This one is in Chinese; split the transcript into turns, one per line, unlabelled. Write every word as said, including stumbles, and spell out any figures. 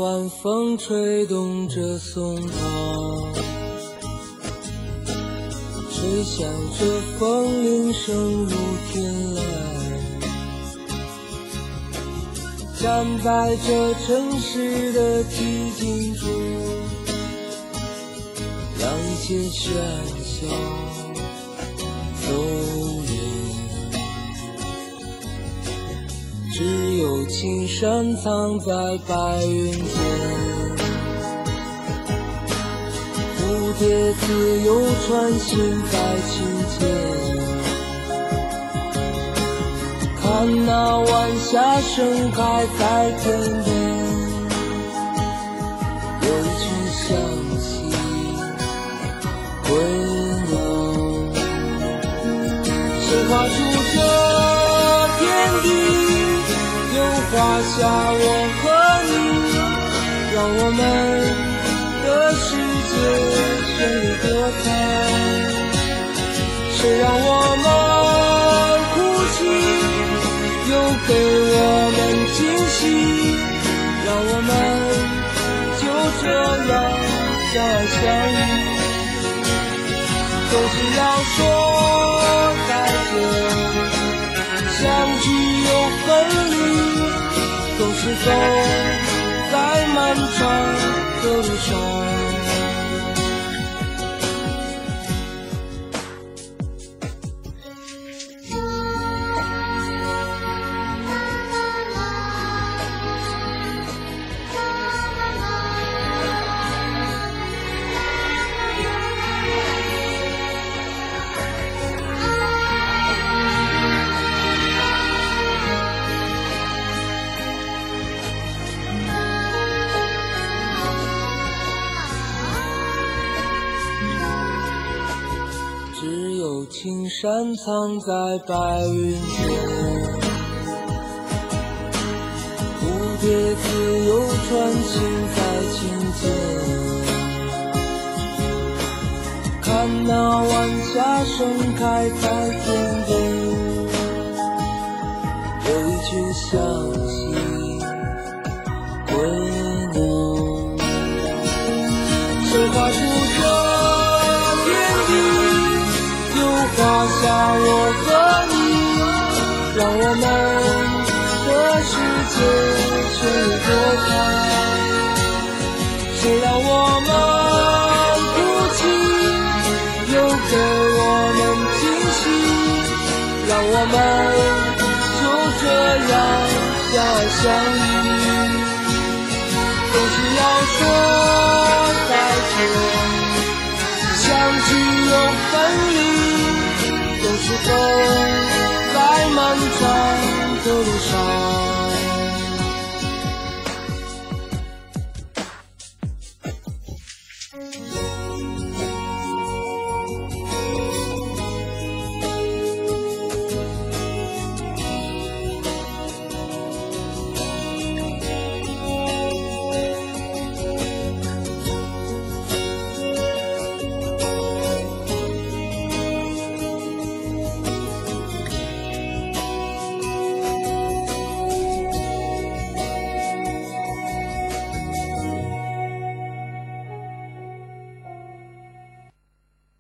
晚风吹动着松涛，吹响着风铃声如天籁，站在这城市的寂静处，让一切喧嚣走远，只有青山藏在白云间，蝴蝶自由穿行在琴间，看那晚霞盛开在天边，有一群向西归鸟，谁画出这天地，又画下我和你，让我们的世界顺利得开，谁让我们哭泣，又给我们惊喜，让我们就这样相爱相依，总是要说再见，相聚又分离，总是走在漫长的路上。只有青山藏在白云间，蝴蝶自由穿行在琴间，看那晚霞盛开在天边，有一群向西归鸟，谁画出这画下我和你，让我们的世界全力躲开，谁让我们哭泣，又给我们惊喜，让我们就这样相爱相依，总是要说再见，相聚又分离，总是走在漫长的路上。